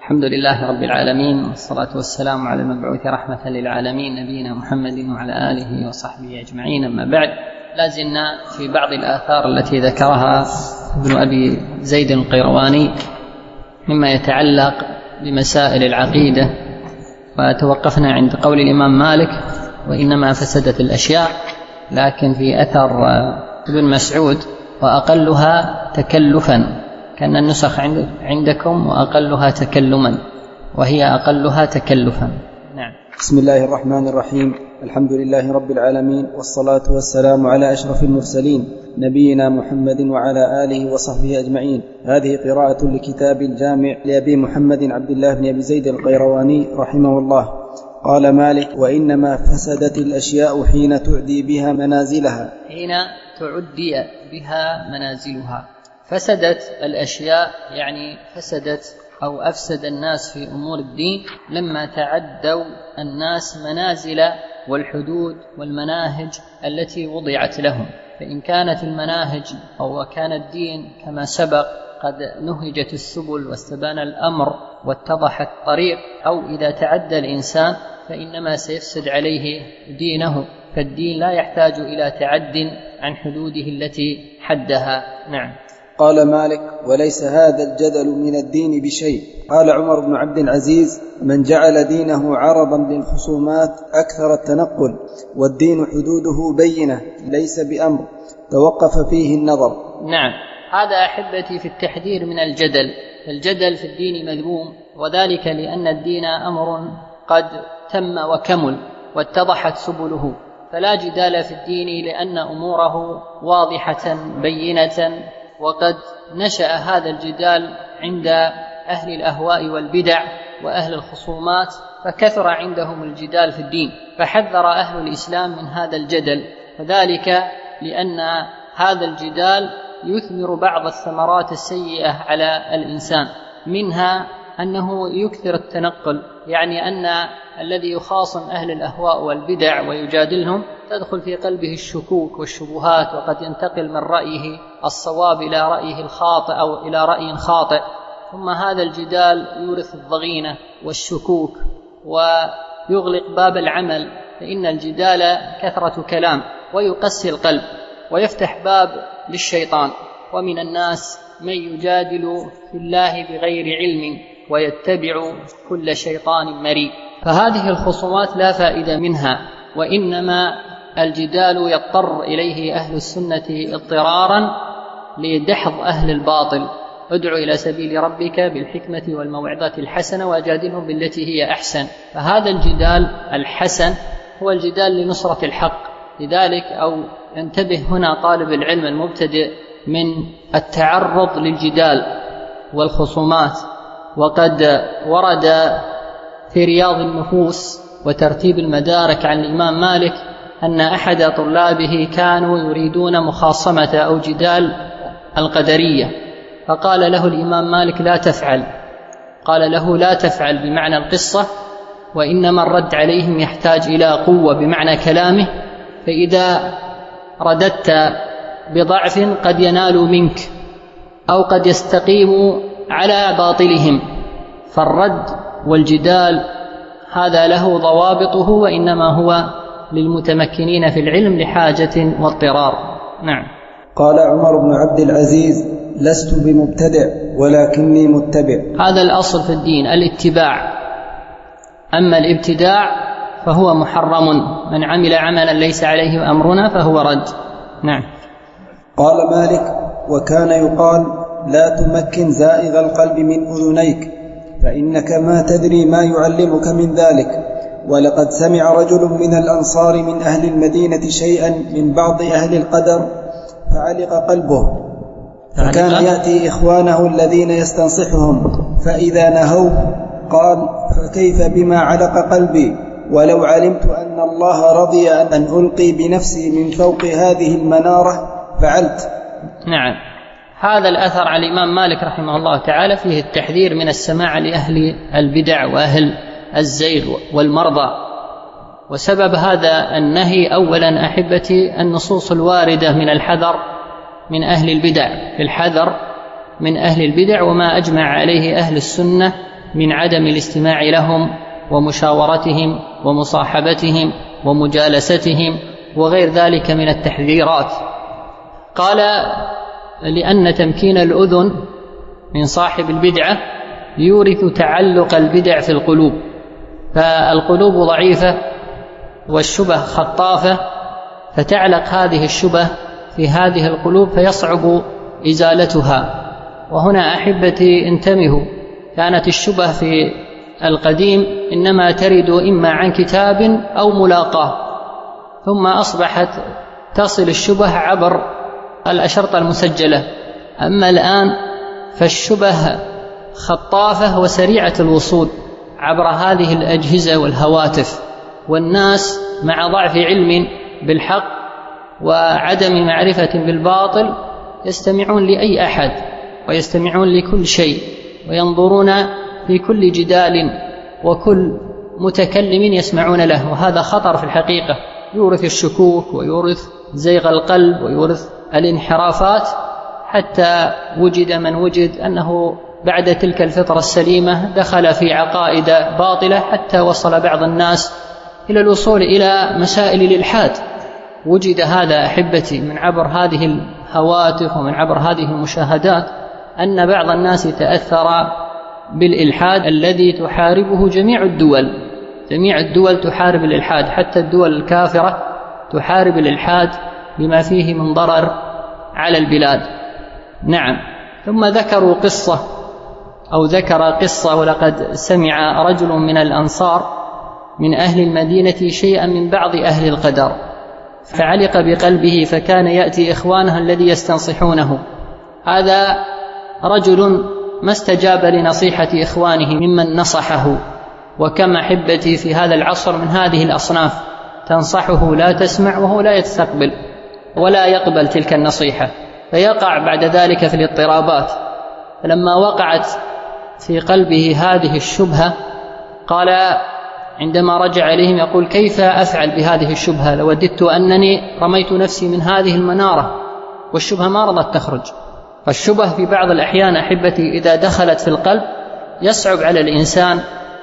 الحمد لله رب العالمين، والصلاة والسلام على المبعوث رحمة للعالمين نبينا محمد وعلى آله وصحبه أجمعين. أما بعد، لازلنا في بعض الآثار التي ذكرها ابن أبي زيد القيرواني مما يتعلق بمسائل العقيدة، وتوقفنا عند قول الإمام مالك وإنما فسدت الأشياء، لكن في أثر ابن مسعود وأقلها تكلفا، كأن النسخ عندكم وأقلها تكلما، وهي أقلها تكلفا. نعم. بسم الله الرحمن الرحيم، الحمد لله رب العالمين، والصلاة والسلام على أشرف المرسلين نبينا محمد وعلى آله وصحبه أجمعين. هذه قراءة لكتاب الجامع لأبي محمد عبد الله بن أبي زيد القيرواني رحمه الله. قال مالك: وإنما فسدت الأشياء حين تعدي بها منازلها. حين تعدي بها منازلها. فسدت الأشياء يعني فسدت أو أفسد الناس في أمور الدين لما تعدوا الناس منازل والحدود والمناهج التي وضعت لهم. فإن كانت المناهج أو كان الدين كما سبق قد نهجت السبل واستبان الأمر واتضح الطريق، أو إذا تعدى الإنسان فإنما سيفسد عليه دينه، فالدين لا يحتاج إلى تعد عن حدوده التي حدها. نعم. قال مالك: وليس هذا الجدل من الدين بشيء. قال عمر بن عبد العزيز: من جعل دينه عرضا للخصومات أكثر التنقل، والدين حدوده بينة ليس بأمر توقف فيه النظر. نعم، هذا أحبتي في التحذير من الجدل في الدين مذموم، وذلك لأن الدين أمر قد تم وكمل واتضحت سبله، فلا جدال في الدين لأن أموره واضحة بينة. وقد نشأ هذا الجدال عند أهل الأهواء والبدع وأهل الخصومات، فكثر عندهم الجدال في الدين، فحذر أهل الإسلام من هذا الجدل، وذلك لأن هذا الجدال يثمر بعض الثمرات السيئة على الإنسان، منها أنه يكثر التنقل، يعني أن الذي يخاصم أهل الأهواء والبدع ويجادلهم تدخل في قلبه الشكوك والشبهات، وقد ينتقل من رأيه الصواب إلى رأيه الخاطئ أو إلى رأي خاطئ، ثم هذا الجدال يورث الضغينة والشكوك ويغلق باب العمل، فإن الجدال كثرة كلام ويقسي القلب ويفتح باب للشيطان. ومن الناس من يجادل في الله بغير علم ويتبع كل شيطان مريد. فهذه الخصومات لا فائدة منها، وإنما الجدال يضطر إليه أهل السنة اضطرارا لدحض أهل الباطل. ادع إلى سبيل ربك بالحكمة والموعظة الحسنة وجادلهم بالتي هي أحسن. فهذا الجدال الحسن هو الجدال لنصرة الحق. لذلك أو ينتبه هنا طالب العلم المبتدئ من التعرض للجدال والخصومات. وقد ورد في رياض النفوس وترتيب المدارك عن الإمام مالك أن أحد طلابه كانوا يريدون مخاصمة أو جدال القدرية، فقال له الإمام مالك: لا تفعل. قال له: لا تفعل بمعنى القصة، وإنما الرد عليهم يحتاج إلى قوة بمعنى كلامه، فإذا رددت بضعف قد ينالوا منك أو قد يستقيموا على باطلهم. فالرد والجدال هذا له ضوابطه، وإنما هو للمتمكنين في العلم لحاجة واضطرار. نعم. قال عمر بن عبد العزيز: لست بمبتدع ولكني متبع. هذا الأصل في الدين الاتباع، أما الابتداع فهو محرم، من عمل عملا ليس عليه أمرنا فهو رد. نعم. قال مالك: وكان يقال: لا تمكن زائغ القلب من أذنيك، فإنك ما تدري ما يعلمك من ذلك. ولقد سمع رجل من الأنصار من أهل المدينة شيئا من بعض أهل القدر فعلق قلبه، فكان يأتي إخوانه الذين يستنصحهم، فإذا نهوا قال: فكيف بما علق قلبي، ولو علمت أن الله رضي أن ألقي بنفسي من فوق هذه المنارة فعلت. نعم. هذا الأثر على الإمام مالك رحمه الله تعالى فيه التحذير من السماع لأهل البدع وأهل الزيغ والمرضى. وسبب هذا النهي أولا أحبتي النصوص الواردة من الحذر من أهل البدع، في الحذر من أهل البدع، وما أجمع عليه أهل السنة من عدم الاستماع لهم ومشاورتهم ومصاحبتهم ومجالستهم وغير ذلك من التحذيرات. قال لأن تمكين الأذن من صاحب البدعة يورث تعلق البدع في القلوب، فالقلوب ضعيفة والشبه خطافة، فتعلق هذه الشبه في هذه القلوب فيصعب إزالتها. وهنا أحبتي انتبهوا، كانت الشبه في القديم إنما ترد إما عن كتاب أو ملاقاة، ثم أصبحت تصل الشبه عبر الأشرطة المسجلة. أما الآن فالشبه خطافة وسريعة الوصول عبر هذه الأجهزة والهواتف، والناس مع ضعف علم بالحق وعدم معرفة بالباطل يستمعون لأي أحد ويستمعون لكل شيء وينظرون في كل جدال وكل متكلم يسمعون له، وهذا خطر في الحقيقة، يورث الشكوك ويورث زيغ القلب ويورث الانحرافات، حتى وجد من وجد أنه بعد تلك الفطرة السليمة دخل في عقائد باطلة، حتى وصل بعض الناس إلى الوصول إلى مسائل الإلحاد. وجد هذا أحبتي من عبر هذه الهواتف ومن عبر هذه المشاهدات، أن بعض الناس تأثر بالإلحاد الذي تحاربه جميع الدول. جميع الدول تحارب الإلحاد، حتى الدول الكافرة تحارب الإلحاد بما فيه من ضرر على البلاد. نعم. ثم ذكروا قصة أو ذكر قصة: ولقد سمع رجل من الأنصار من أهل المدينة شيئا من بعض أهل القدر فعلق بقلبه، فكان يأتي إخوانه الذي يستنصحونه. هذا رجل ما استجاب لنصيحة إخوانه ممن نصحه، وكم أحبتي في هذا العصر من هذه الأصناف تنصحه لا تسمع وهو لا يستقبل ولا يقبل تلك النصيحة، فيقع بعد ذلك في الاضطرابات. فلما وقعت في قلبه هذه الشبهة قال عندما رجع إليهم يقول: كيف أفعل بهذه الشبهة؟ لوددت أنني رميت نفسي من هذه المنارة، والشبهة ما رضت تخرج. فالشبهة في بعض الأحيان أحبتي إذا دخلت في القلب يصعب على الإنسان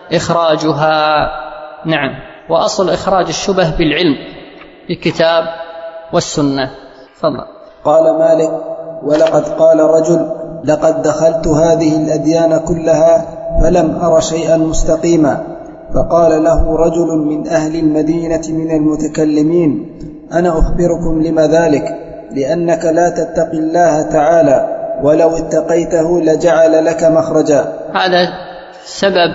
إخراجها. نعم. وأصل إخراج الشبه بالعلم بالكتاب والسنة. فضل. قال مالك: ولقد قال رجل: لقد دخلت هذه الأديان كلها فلم أر شيئا مستقيما. فقال له رجل من أهل المدينة من المتكلمين: أنا أخبركم لما ذلك، لأنك لا تتقي الله تعالى، ولو اتقيته لجعل لك مخرجا. هذا سبب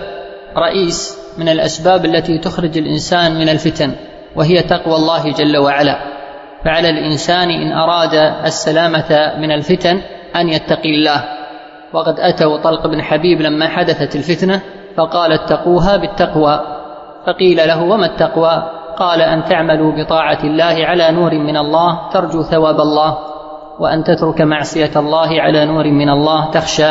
رئيس من الأسباب التي تخرج الإنسان من الفتن، وهي تقوى الله جل وعلا. فعلى الإنسان إن أراد السلامة من الفتن أن يتقي الله. وقد أتوا طلق بن حبيب لما حدثت الفتنة فقال: اتقوها بالتقوى. فقيل له: وما التقوى؟ قال: أن تعملوا بطاعة الله على نور من الله ترجو ثواب الله، وأن تترك معصية الله على نور من الله تخشى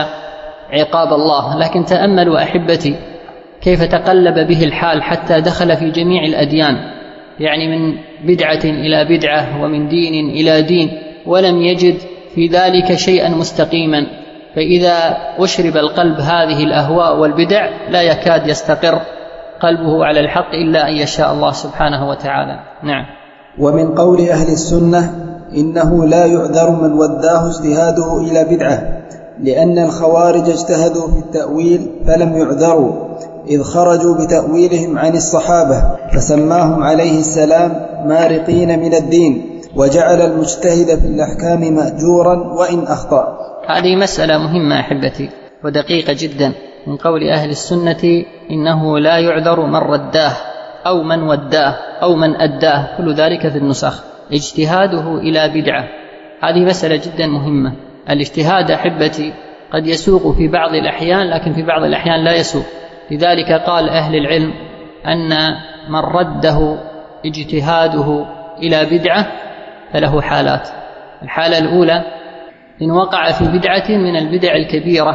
عقاب الله. لكن تأملوا أحبتي كيف تقلب به الحال حتى دخل في جميع الأديان، يعني من بدعة إلى بدعة ومن دين إلى دين، ولم يجد في ذلك شيئا مستقيما. فإذا أشرب القلب هذه الأهواء والبدع لا يكاد يستقر قلبه على الحق إلا أن يشاء الله سبحانه وتعالى. نعم. ومن قول أهل السنة: إنه لا يعذر من وداه اجتهاده إلى بدعة، لأن الخوارج اجتهدوا في التأويل فلم يعذروا، إذ خرجوا بتأويلهم عن الصحابة، فسماهم عليه السلام مارقين من الدين، وجعل المجتهد في الأحكام مأجورا وإن أخطأ. هذه مسألة مهمة أحبتي ودقيقة جدا. من قول أهل السنة: إنه لا يعذر من رداه أو من وداه أو من أداه، كل ذلك في النسخ، اجتهاده إلى بدعة. هذه مسألة جدا مهمة. الاجتهاد أحبتي قد يسوق في بعض الأحيان، لكن في بعض الأحيان لا يسوق. لذلك قال أهل العلم أن من رده اجتهاده إلى بدعة فله حالات. الحالة الأولى: إن وقع في بدعة من البدع الكبيرة،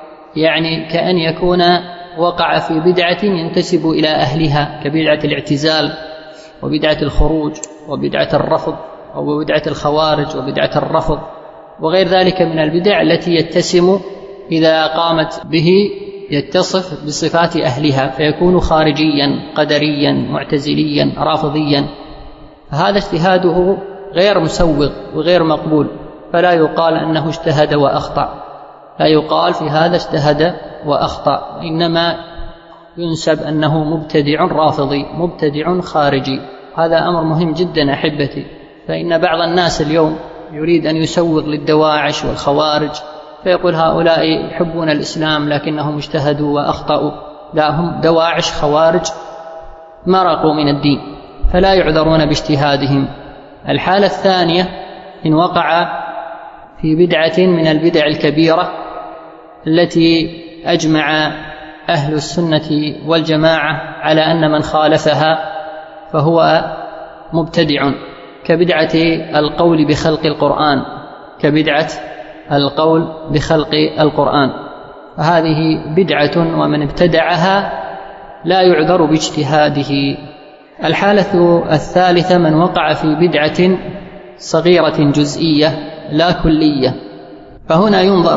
يعني كأن يكون وقع في بدعة ينتسب إلى أهلها، كبدعة الاعتزال وبدعة الخروج وبدعة الرفض وبدعة الخوارج وبدعة الرفض وغير ذلك من البدع التي يتسم إذا قامت به يتصف بصفات أهلها فيكون خارجيا قدريا معتزليا رافضيا، فهذا اجتهاده غير مسوغ وغير مقبول، فلا يقال أنه اجتهد وأخطأ، لا يقال في هذا اجتهد وأخطأ، إنما ينسب أنه مبتدع رافضي مبتدع خارجي. هذا أمر مهم جدا أحبتي، فإن بعض الناس اليوم يريد أن يسوغ للدواعش والخوارج، فيقول هؤلاء يحبون الإسلام لكنهم اجتهدوا وأخطأوا، لا، هم دواعش خوارج مرقوا من الدين فلا يعذرون باجتهادهم. الحالة الثانية إن وقع في بدعة من البدع الكبيرة التي أجمع أهل السنة والجماعة على أن من خالفها فهو مبتدع، كبدعة القول بخلق القرآن، كبدعة القول بخلق القرآن، فهذه بدعة ومن ابتدعها لا يعذر باجتهاده. الحالة الثالثة من وقع في بدعة صغيرة جزئية لا كلية، فهنا ينظر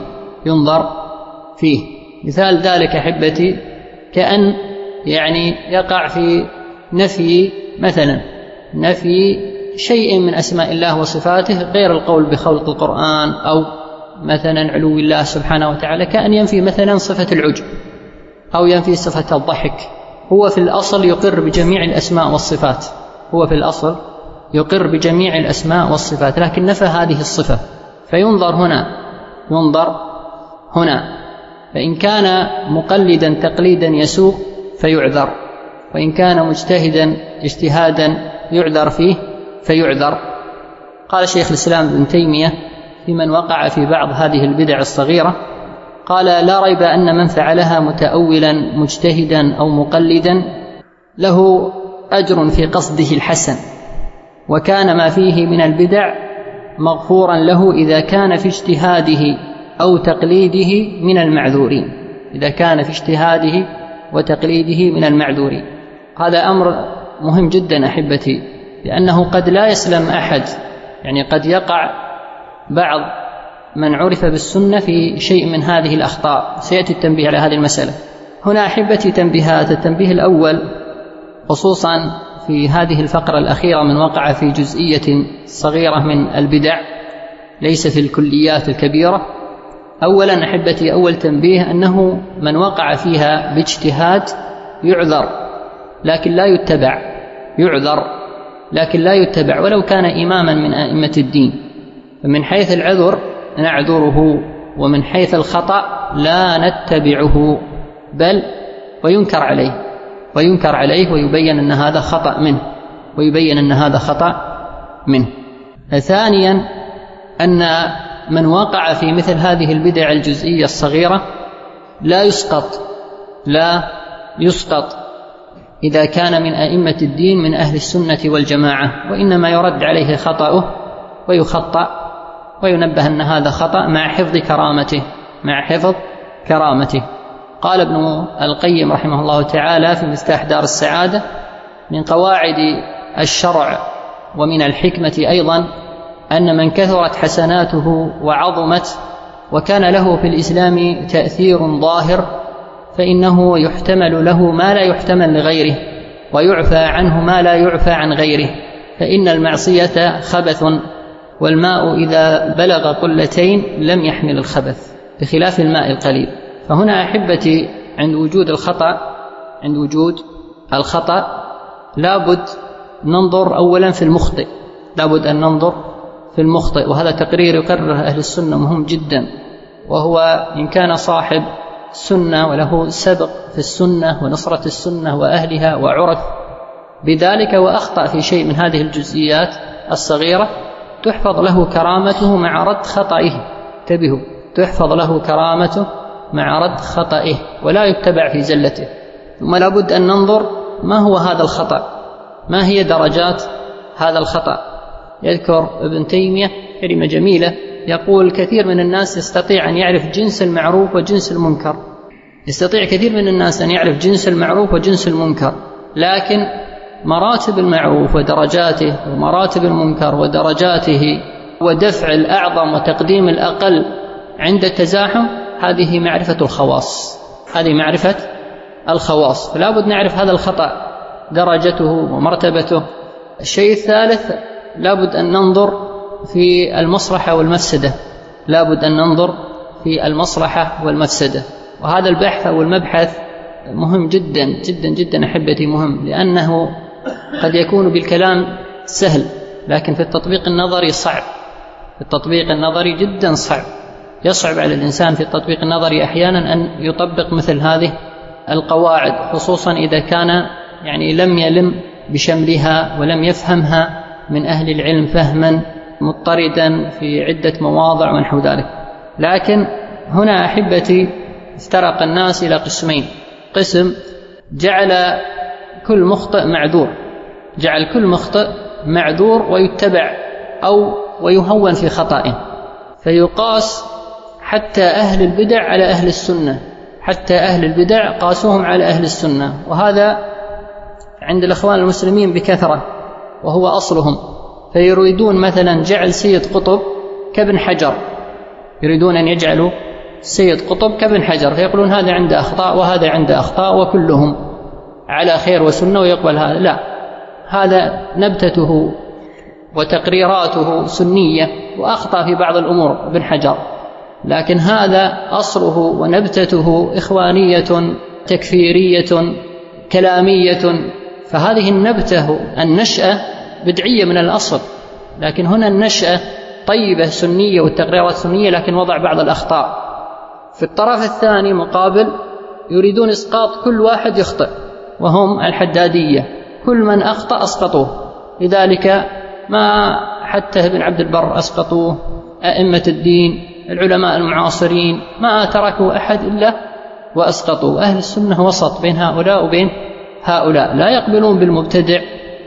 فيه. مثال ذلك أحبتي كأن يقع في نفي مثلا نفي شيء من أسماء الله وصفاته غير القول بخلق القرآن، أو مثلا علو الله سبحانه وتعالى، كأن ينفي مثلا صفة العجب أو ينفي صفة الضحك. هو في الأصل يقر بجميع الأسماء والصفات، لكن نفى هذه الصفة، فينظر هنا فإن كان مقلدا تقليدا يسوء فيعذر، وإن كان مجتهدا اجتهادا يعذر فيه فيعذر. قال شيخ الإسلام ابن تيمية في من وقع في بعض هذه البدع الصغيرة، قال لا ريب أن من فعلها متأولا مجتهدا أو مقلدا له أجر في قصده الحسن، وكان ما فيه من البدع مغفورا له إذا كان في اجتهاده أو تقليده من المعذورين، إذا كان في اجتهاده وتقليده من المعذورين. هذا أمر مهم جدا أحبتي، لأنه قد لا يسلم أحد، قد يقع بعض من عرف بالسنة في شيء من هذه الأخطاء، سيأتي التنبيه على هذه المسألة. هنا أحبتي تنبيهات. التنبيه الأول خصوصا في هذه الفقرة الأخيرة من وقع في جزئية صغيرة من البدع ليس في الكليات الكبيرة. أولا أحبتي، أول تنبيه أنه من وقع فيها باجتهاد يعذر لكن لا يتبع ولو كان إماما من أئمة الدين، فمن حيث العذر نعذره، ومن حيث الخطأ لا نتبعه، بل وينكر عليه ويبين أن هذا خطأ منه. ثانيا أن من وقع في مثل هذه البدع الجزئية الصغيرة لا يسقط إذا كان من أئمة الدين من أهل السنة والجماعة، وإنما يرد عليه خطأه ويخطأ وينبه أن هذا خطأ مع حفظ كرامته. قال ابن القيم رحمه الله تعالى في مفتاح دار السعادة: من قواعد الشرع ومن الحكمة أيضا أن من كثرت حسناته وعظمت وكان له في الإسلام تأثير ظاهر فإنه يحتمل له ما لا يحتمل لغيره، ويعفى عنه ما لا يعفى عن غيره، فإن المعصية خبث، والماء إذا بلغ قلتين لم يحمل الخبث بخلاف الماء القليل. فهنا أحبتي عند وجود الخطأ لابد ننظر أولا في المخطئ، وهذا تقرير يقرره أهل السنة مهم جدا، وهو إن كان صاحب سنة وله سبق في السنة ونصرة السنة وأهلها وعرف بذلك وأخطأ في شيء من هذه الجزئيات الصغيرة، تحفظ له كرامته مع رد خطئه. انتبهوا، تحفظ له كرامته مع رد خطئه ولا يتبع في زلته. ثم لابد أن ننظر ما هو هذا الخطأ، ما هي درجات هذا الخطأ. يذكر ابن تيمية كلمة جميلة، يقول: كثير من الناس يستطيع أن يعرف جنس المعروف وجنس المنكر، لكن مراتب المعروف ودرجاته ومراتب المنكر ودرجاته ودفع الأعظم وتقديم الأقل عند التزاحم، هذه معرفة الخواص، هذه معرفة الخواص، فلا بد نعرف هذا الخطأ درجته ومرتبته. الشيء الثالث لا بد أن ننظر في المصلحة والمفسدة، لا بد أن ننظر في المصلحة والمفسدة. وهذا البحث أو المبحث مهم جدا جدا جدا أحبتي، مهم، لأنه قد يكون بالكلام سهل لكن في التطبيق النظري صعب، في التطبيق النظري جدا صعب، يصعب على الإنسان في التطبيق النظري أحيانا أن يطبق مثل هذه القواعد، خصوصا إذا كان لم يلم بشملها ولم يفهمها من أهل العلم فهما مضطردا في عدة مواضع ونحو ذلك. لكن هنا أحبتي افترق الناس إلى قسمين: قسم جعل كل مخطئ معذور، جعل كل مخطئ معذور ويتبع أو ويهون في خطئه، فيقاس حتى أهل البدع على أهل السنة، حتى أهل البدع قاسوهم على أهل السنة، وهذا عند الإخوان المسلمين بكثرة وهو أصلهم. فيريدون مثلا جعل سيد قطب كابن حجر، يريدون أن يجعلوا سيد قطب كابن حجر، فيقولون هذا عنده أخطاء وهذا عنده أخطاء وكلهم على خير وسنة ويقبل هذا. لا، هذا نبتته وتقريراته سنية وأخطأ في بعض الأمور ابن حجر، لكن هذا أصله ونبتته إخوانية تكفيرية كلامية. فهذه النبتة النشأة بدعية من الأصل، لكن هنا النشأة طيبة سنية والتقريرات سنية، لكن وضع بعض الأخطاء. في الطرف الثاني مقابل يريدون إسقاط كل واحد يخطئ، وهم الحدادية، كل من أخطأ أسقطوه. لذلك ما حتى ابن عبد البر أسقطوه، أئمة الدين العلماء المعاصرين ما تركوا أحد إلا وأسقطوا. أهل السنة وسط بين هؤلاء وبين هؤلاء، لا يقبلون بالمبتدع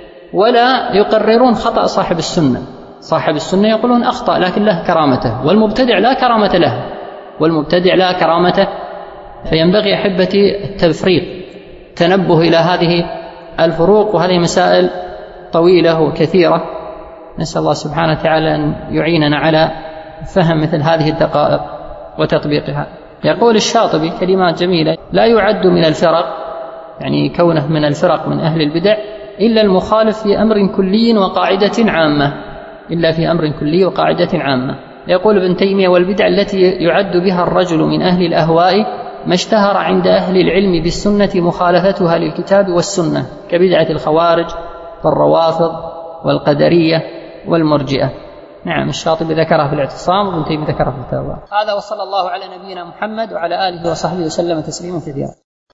ولا يقررون خطأ صاحب السنة. صاحب السنة يقولون أخطأ لكن له كرامته، والمبتدع لا كرامة له، والمبتدع لا كرامته. فينبغي أحبتي التفريق، تنبه إلى هذه الفروق، وهذه مسائل طويلة وكثيرة. نسأل الله سبحانه وتعالى أن يعيننا على فهم مثل هذه الدقائق وتطبيقها. يقول الشاطبي كلمات جميلة: لا يعد من الفرق، كونه من الفرق من أهل البدع، إلا المخالف في أمر كلي وقاعدة عامة، إلا في أمر كلي وقاعدة عامة. يقول ابن تيمية: والبدع التي يعد بها الرجل من أهل الأهواء ما اشتهر عند أهل العلم بالسنة مخالفتها للكتاب والسنة، كبدعة الخوارج والروافض والقدرية والمرجئة. نعم، الشاطبي ذكرها في الاعتصام وابن تيمية ذكرها في الفتاوى. هذا، وصلى الله على نبينا محمد وعلى آله وصحبه وسلم تسليما كثيرا.